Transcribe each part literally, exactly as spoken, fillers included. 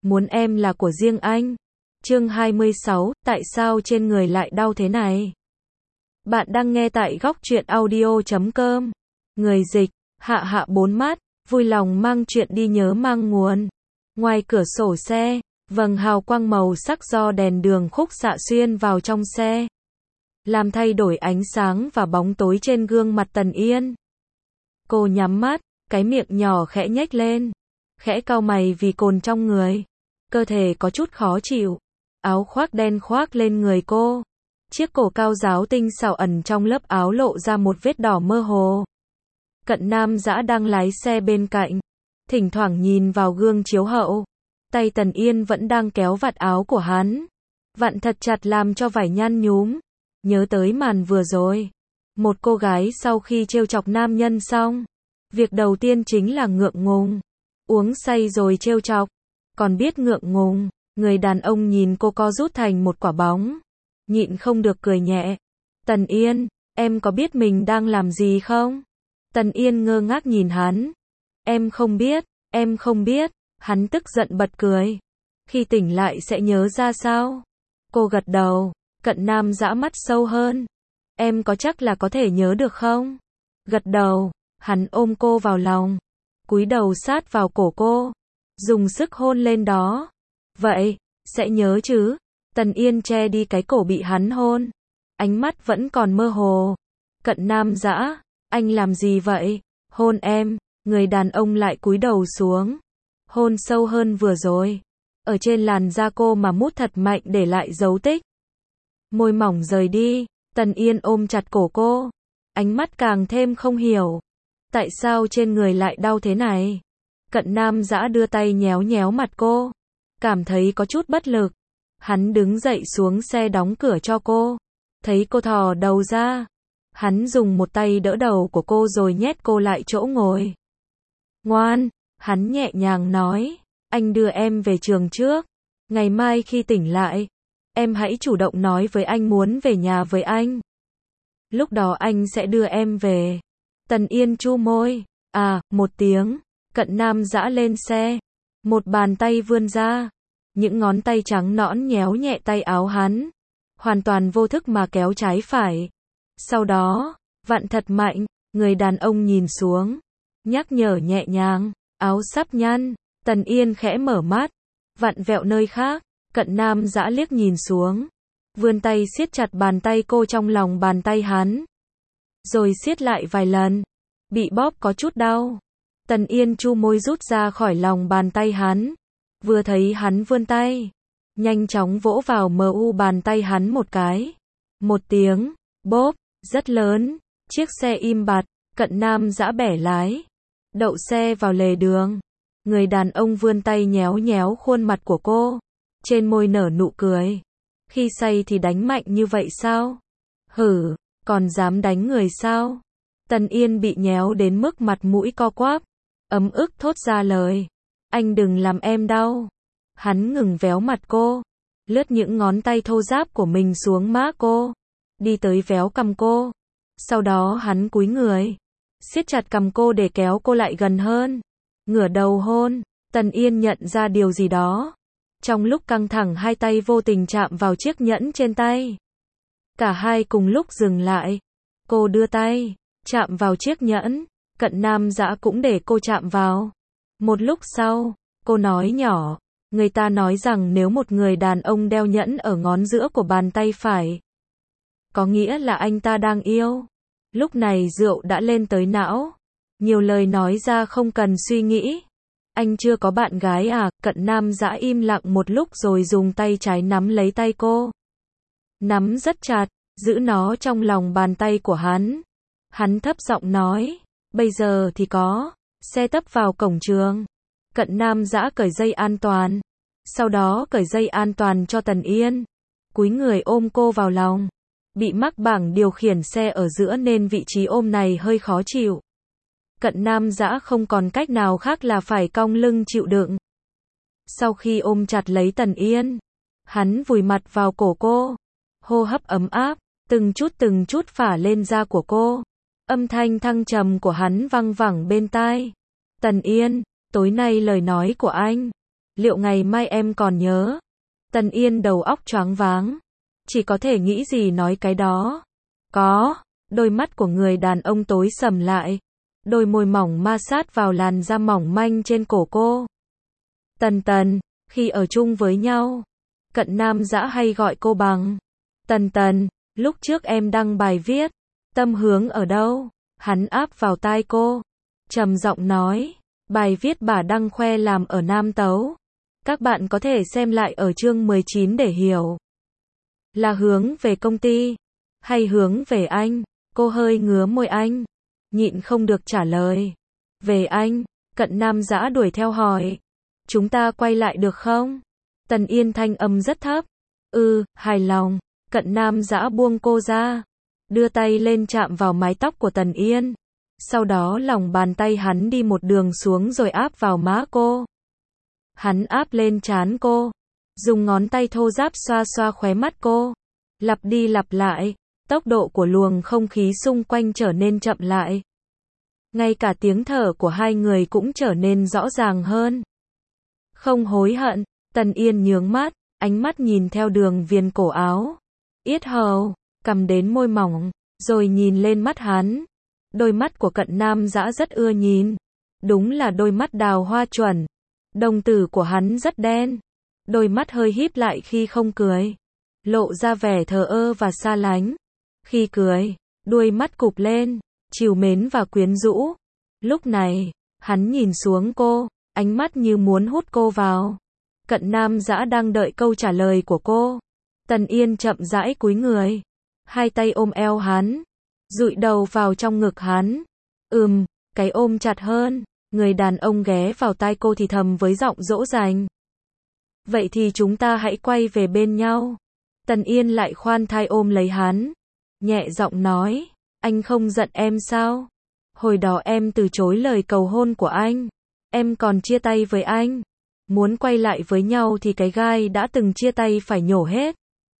muốn em là của riêng anh. Chương hai mươi sáu, tại sao trên người lại đau thế này? Bạn đang nghe tại góc truyện audio chấm com. Người dịch, Hạ Hạ bốn mắt, vui lòng mang chuyện đi nhớ mang nguồn. Ngoài cửa sổ xe, vầng hào quang màu sắc do đèn đường khúc xạ xuyên vào trong xe, làm thay đổi ánh sáng và bóng tối trên gương mặt Tần Yên. Cô nhắm mắt, cái miệng nhỏ khẽ nhếch lên, khẽ cau mày vì cồn trong người. Cơ thể có chút khó chịu. Áo khoác đen khoác lên người cô. Chiếc cổ cao ráo tinh xảo ẩn trong lớp áo lộ ra một vết đỏ mơ hồ. Cận Nam Dã đang lái xe bên cạnh, thỉnh thoảng nhìn vào gương chiếu hậu. Tay Tần Yên vẫn đang kéo vạt áo của hắn, vặn thật chặt làm cho vải nhăn nhúm. Nhớ tới màn vừa rồi, một cô gái sau khi trêu chọc nam nhân xong, việc đầu tiên chính là ngượng ngùng. Uống say rồi trêu chọc, còn biết ngượng ngùng. Người đàn ông nhìn cô co rút thành một quả bóng, nhịn không được cười nhẹ. Tần Yên, em có biết mình đang làm gì không? Tần Yên ngơ ngác nhìn hắn. Em không biết, em không biết. Hắn tức giận bật cười. Khi tỉnh lại sẽ nhớ ra sao? Cô gật đầu. Cận Nam Dã mắt sâu hơn. Em có chắc là có thể nhớ được không? Gật đầu. Hắn ôm cô vào lòng, cúi đầu sát vào cổ cô, dùng sức hôn lên đó. Vậy, sẽ nhớ chứ? Tần Yên che đi cái cổ bị hắn hôn, ánh mắt vẫn còn mơ hồ. Cận Nam Dã, anh làm gì vậy? Hôn em. Người đàn ông lại cúi đầu xuống, hôn sâu hơn vừa rồi, ở trên làn da cô mà mút thật mạnh để lại dấu tích. Môi mỏng rời đi, Tần Yên ôm chặt cổ cô, ánh mắt càng thêm không hiểu. Tại sao trên người lại đau thế này? Cận Nam Dã đưa tay nhéo nhéo mặt cô, cảm thấy có chút bất lực. Hắn đứng dậy xuống xe đóng cửa cho cô. Thấy cô thò đầu ra, hắn dùng một tay đỡ đầu của cô rồi nhét cô lại chỗ ngồi. Ngoan, hắn nhẹ nhàng nói, anh đưa em về trường trước. Ngày mai khi tỉnh lại, em hãy chủ động nói với anh muốn về nhà với anh. Lúc đó anh sẽ đưa em về. Tần Yên chu môi. À, một tiếng. Cận Nam Dã lên xe. Một bàn tay vươn ra. Những ngón tay trắng nõn nhéo nhẹ tay áo hắn. Hoàn toàn vô thức mà kéo trái phải. Sau đó, vặn thật mạnh. Người đàn ông nhìn xuống, nhắc nhở nhẹ nhàng. Áo sắp nhăn. Tần Yên khẽ mở mắt, vặn vẹo nơi khác. Cận Nam Dã liếc nhìn xuống, vươn tay siết chặt bàn tay cô trong lòng bàn tay hắn, rồi siết lại vài lần. Bị bóp có chút đau. Tần Yên chu môi rút ra khỏi lòng bàn tay hắn. Vừa thấy hắn vươn tay, nhanh chóng vỗ vào mờ u bàn tay hắn một cái. Một tiếng, bóp, rất lớn. Chiếc xe im bặt. Cận Nam Dã bẻ lái, đậu xe vào lề đường. Người đàn ông vươn tay nhéo nhéo khuôn mặt của cô, trên môi nở nụ cười. Khi say thì đánh mạnh như vậy sao? Hử, còn dám đánh người sao? Tần Yên bị nhéo đến mức mặt mũi co quắp, ấm ức thốt ra lời. Anh đừng làm em đau. Hắn ngừng véo mặt cô, lướt những ngón tay thô ráp của mình xuống má cô, đi tới véo cằm cô. Sau đó hắn cúi người, siết chặt cằm cô để kéo cô lại gần hơn. Ngửa đầu hôn. Tần Yên nhận ra điều gì đó. Trong lúc căng thẳng hai tay vô tình chạm vào chiếc nhẫn trên tay. Cả hai cùng lúc dừng lại. Cô đưa tay, chạm vào chiếc nhẫn. Cận Nam Dã cũng để cô chạm vào. Một lúc sau, cô nói nhỏ. Người ta nói rằng nếu một người đàn ông đeo nhẫn ở ngón giữa của bàn tay phải, có nghĩa là anh ta đang yêu. Lúc này rượu đã lên tới não. Nhiều lời nói ra không cần suy nghĩ. Anh chưa có bạn gái à? Cận Nam Dã im lặng một lúc rồi dùng tay trái nắm lấy tay cô. Nắm rất chặt, giữ nó trong lòng bàn tay của hắn. Hắn thấp giọng nói, bây giờ thì có. Xe tấp vào cổng trường. Cận Nam Dã cởi dây an toàn. Sau đó cởi dây an toàn cho Tần Yên. Cúi người ôm cô vào lòng. Bị mắc bảng điều khiển xe ở giữa nên vị trí ôm này hơi khó chịu. Cận Nam Dã không còn cách nào khác là phải cong lưng chịu đựng. Sau khi ôm chặt lấy Tần Yên, hắn vùi mặt vào cổ cô, hô hấp ấm áp, từng chút từng chút phả lên da của cô. Âm thanh thăng trầm của hắn văng vẳng bên tai. Tần Yên, tối nay lời nói của anh, Liệu ngày mai em còn nhớ? Tần Yên đầu óc choáng váng. Chỉ có thể nghĩ gì nói cái đó. Có. Đôi mắt của người đàn ông tối sầm lại. Đôi môi mỏng ma sát vào làn da mỏng manh trên cổ cô. Tần Tần, khi ở chung với nhau, Cận Nam Dã hay gọi cô bằng Tần Tần. Lúc trước em đăng bài viết, tâm hướng ở đâu? Hắn áp vào tai cô, trầm giọng nói, bài viết bà đăng khoe làm ở Nam Tấu. Các bạn có thể xem lại ở chương mười chín để hiểu. Là hướng về công ty, hay hướng về anh? Cô hơi ngứa môi anh, nhịn không được trả lời. Về anh. Cận Nam Dã đuổi theo hỏi. Chúng ta quay lại được không? Tần Yên thanh âm rất thấp. Ừ, hài lòng. Cận Nam Dã buông cô ra, đưa tay lên chạm vào mái tóc của Tần Yên. Sau đó lòng bàn tay hắn đi một đường xuống rồi áp vào má cô. Hắn áp lên trán cô, dùng ngón tay thô ráp xoa xoa khóe mắt cô. Lặp đi lặp lại, tốc độ của luồng không khí xung quanh trở nên chậm lại. Ngay cả tiếng thở của hai người cũng trở nên rõ ràng hơn. Không hối hận. Tần Yên nhướng mắt, ánh mắt nhìn theo đường viền cổ áo, yết hầu, cầm đến môi mỏng, rồi nhìn lên mắt hắn. Đôi mắt của Cận Nam Dã rất ưa nhìn. Đúng là đôi mắt đào hoa chuẩn. Đồng tử của hắn rất đen. Đôi mắt hơi híp lại khi không cười, lộ ra vẻ thờ ơ và xa lánh. Khi cười, đuôi mắt cụp lên, trìu mến và quyến rũ. Lúc này, hắn nhìn xuống cô, ánh mắt như muốn hút cô vào. Cận Nam Dã đang đợi câu trả lời của cô. Tần Yên chậm rãi cúi người, hai tay ôm eo hắn, dụi đầu vào trong ngực hắn. Ừm, cái ôm chặt hơn. Người đàn ông ghé vào tai cô thì thầm với giọng dỗ dành. Vậy thì chúng ta hãy quay về bên nhau. Tần Yên lại khoan thai ôm lấy hắn, nhẹ giọng nói, anh không giận em sao? Hồi đó em từ chối lời cầu hôn của anh, em còn chia tay với anh. Muốn quay lại với nhau thì cái gai đã từng chia tay phải nhổ hết.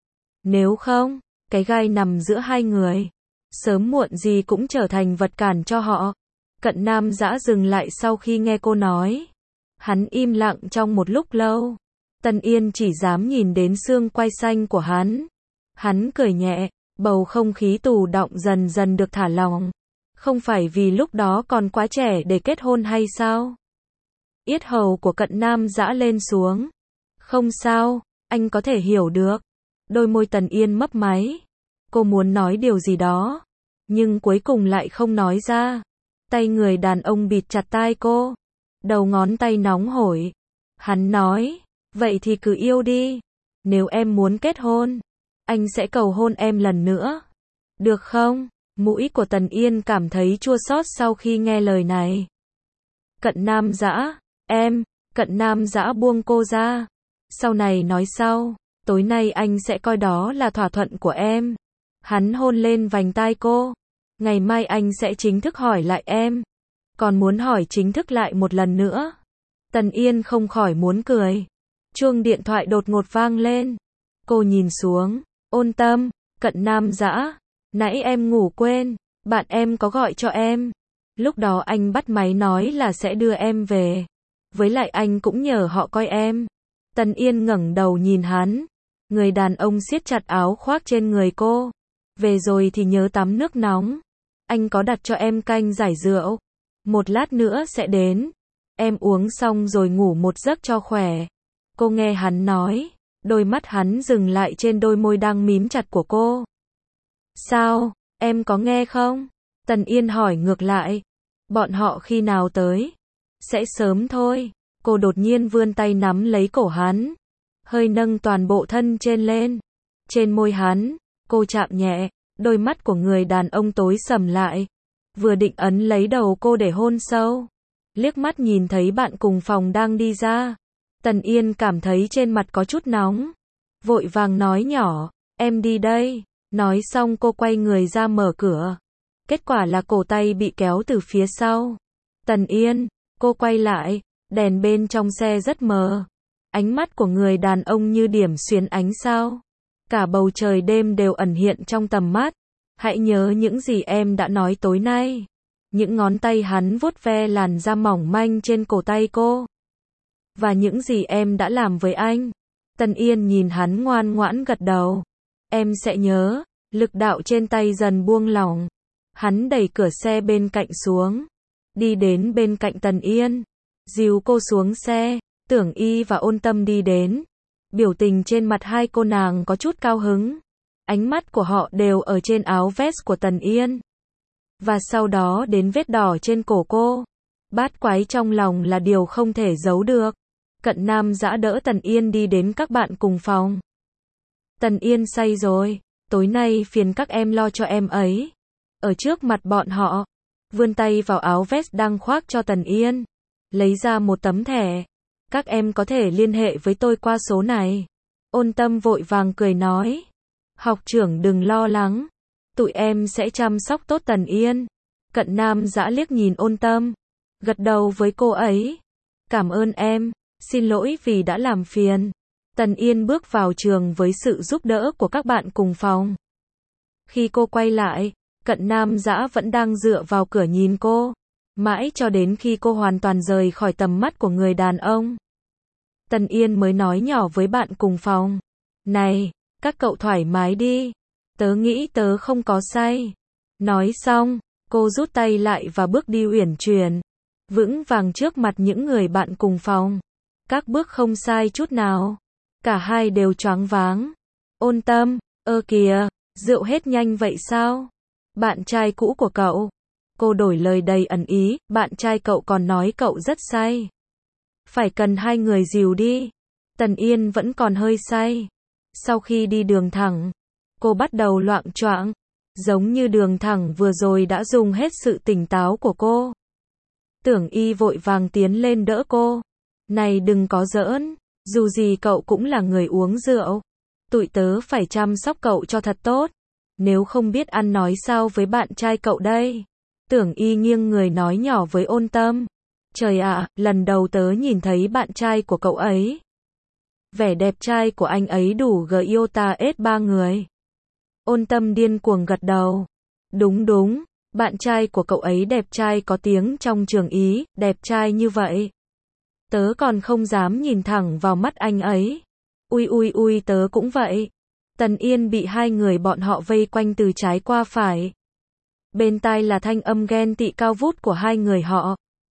Nếu không, cái gai nằm giữa hai người, sớm muộn gì cũng trở thành vật cản cho họ. Cận Nam Dã dừng lại sau khi nghe cô nói. Hắn im lặng trong một lúc lâu. Tần Yên chỉ dám nhìn đến xương quai xanh của hắn. Hắn cười nhẹ, bầu không khí tù đọng dần dần được thả lỏng. Không phải vì lúc đó còn quá trẻ để kết hôn hay sao? Yết hầu của Cận Nam Dã lên xuống. Không sao, anh có thể hiểu được. Đôi môi Tần Yên mấp máy. Cô muốn nói điều gì đó, nhưng cuối cùng lại không nói ra. Tay người đàn ông bịt chặt tai cô, đầu ngón tay nóng hổi. Hắn nói, vậy thì cứ yêu đi. Nếu em muốn kết hôn, anh sẽ cầu hôn em lần nữa. Được không? Mũi của Tần Yên cảm thấy chua xót sau khi nghe lời này. Cận Nam Dã, em. Cận Nam Dã buông cô ra. Sau này nói sau, tối nay anh sẽ coi đó là thỏa thuận của em. Hắn hôn lên vành tai cô. Ngày mai anh sẽ chính thức hỏi lại em. Còn muốn hỏi chính thức lại một lần nữa. Tần Yên không khỏi muốn cười. Chuông điện thoại đột ngột vang lên. Cô nhìn xuống. Ôn Tâm. Cận Nam Dã. Nãy em ngủ quên. Bạn em có gọi cho em. Lúc đó anh bắt máy nói là sẽ đưa em về. Với lại anh cũng nhờ họ coi em. Tần Yên ngẩng đầu nhìn hắn. Người đàn ông siết chặt áo khoác trên người cô. Về rồi thì nhớ tắm nước nóng. Anh có đặt cho em canh giải rượu. Một lát nữa sẽ đến. Em uống xong rồi ngủ một giấc cho khỏe. Cô nghe hắn nói. Đôi mắt hắn dừng lại trên đôi môi đang mím chặt của cô. Sao? Em có nghe không? Tần Yên hỏi ngược lại. Bọn họ khi nào tới? Sẽ sớm thôi. Cô đột nhiên vươn tay nắm lấy cổ hắn. Hơi nâng toàn bộ thân trên lên. Trên môi hắn, cô chạm nhẹ. Đôi mắt của người đàn ông tối sầm lại. Vừa định ấn lấy đầu cô để hôn sâu. Liếc mắt nhìn thấy bạn cùng phòng đang đi ra. Tần Yên cảm thấy trên mặt có chút nóng. Vội vàng nói nhỏ, em đi đây. Nói xong cô quay người ra mở cửa. Kết quả là cổ tay bị kéo từ phía sau. Tần Yên, cô quay lại. Đèn bên trong xe rất mờ. Ánh mắt của người đàn ông như điểm xuyến ánh sao. Cả bầu trời đêm đều ẩn hiện trong tầm mắt. Hãy nhớ những gì em đã nói tối nay. Những ngón tay hắn vuốt ve làn da mỏng manh trên cổ tay cô. Và những gì em đã làm với anh. Tần Yên nhìn hắn ngoan ngoãn gật đầu. Em sẽ nhớ. Lực đạo trên tay dần buông lỏng. Hắn đẩy cửa xe bên cạnh xuống. Đi đến bên cạnh Tần Yên. Dìu cô xuống xe. Tưởng Y và Ôn Tâm đi đến. Biểu tình trên mặt hai cô nàng có chút cao hứng. Ánh mắt của họ đều ở trên áo vest của Tần Yên. Và sau đó đến vết đỏ trên cổ cô. Bát quái trong lòng là điều không thể giấu được. Cận Nam Dã đỡ Tần Yên đi đến các bạn cùng phòng. Tần Yên say rồi. Tối nay phiền các em lo cho em ấy. Ở trước mặt bọn họ. Vươn tay vào áo vest đang khoác cho Tần Yên. Lấy ra một tấm thẻ. Các em có thể liên hệ với tôi qua số này. Ôn Tâm vội vàng cười nói. Học trưởng đừng lo lắng. Tụi em sẽ chăm sóc tốt Tần Yên. Cận Nam Dã liếc nhìn Ôn Tâm. Gật đầu với cô ấy. Cảm ơn em. Xin lỗi vì đã làm phiền. Tần Yên bước vào trường với sự giúp đỡ của các bạn cùng phòng. Khi cô quay lại, Cận Nam Dã vẫn đang dựa vào cửa nhìn cô. Mãi cho đến khi cô hoàn toàn rời khỏi tầm mắt của người đàn ông. Tần Yên mới nói nhỏ với bạn cùng phòng. Này, các cậu thoải mái đi. Tớ nghĩ tớ không có say. Nói xong, cô rút tay lại và bước đi uyển chuyển. Vững vàng trước mặt những người bạn cùng phòng. Các bước không sai chút nào. Cả hai đều choáng váng. Ôn Tâm, ơ kìa, rượu hết nhanh vậy sao? Bạn trai cũ của cậu. Cô đổi lời đầy ẩn ý, bạn trai cậu còn nói cậu rất say. Phải cần hai người dìu đi. Tần Yên vẫn còn hơi say. Sau khi đi đường thẳng, cô bắt đầu loạng choạng. Giống như đường thẳng vừa rồi đã dùng hết sự tỉnh táo của cô. Tưởng Y vội vàng tiến lên đỡ cô. Này đừng có giỡn, dù gì cậu cũng là người uống rượu. Tụi tớ phải chăm sóc cậu cho thật tốt. Nếu không biết ăn nói sao với bạn trai cậu đây. Tưởng Y nghiêng người nói nhỏ với Ôn Tâm. Trời ạ, lần đầu tớ nhìn thấy bạn trai của cậu ấy. Vẻ đẹp trai của anh ấy đủ gợi yêu ta ết ba người. Ôn Tâm điên cuồng gật đầu. Đúng đúng, bạn trai của cậu ấy đẹp trai có tiếng trong trường Ý, đẹp trai như vậy. Tớ còn không dám nhìn thẳng vào mắt anh ấy. Ui ui ui tớ cũng vậy. Tần Yên bị hai người bọn họ vây quanh từ trái qua phải. Bên tai là thanh âm ghen tị cao vút của hai người họ.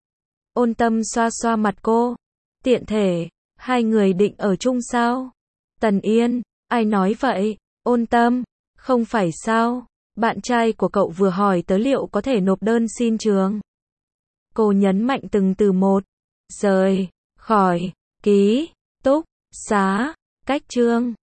Ôn Tâm xoa xoa mặt cô. Tiện thể, hai người định ở chung sao? Tần Yên, ai nói vậy? Ôn Tâm, không phải sao? Bạn trai của cậu vừa hỏi tớ liệu có thể nộp đơn xin trường. Cô nhấn mạnh từng từ một. Rời, khỏi, ký, túc, xá, cách chương.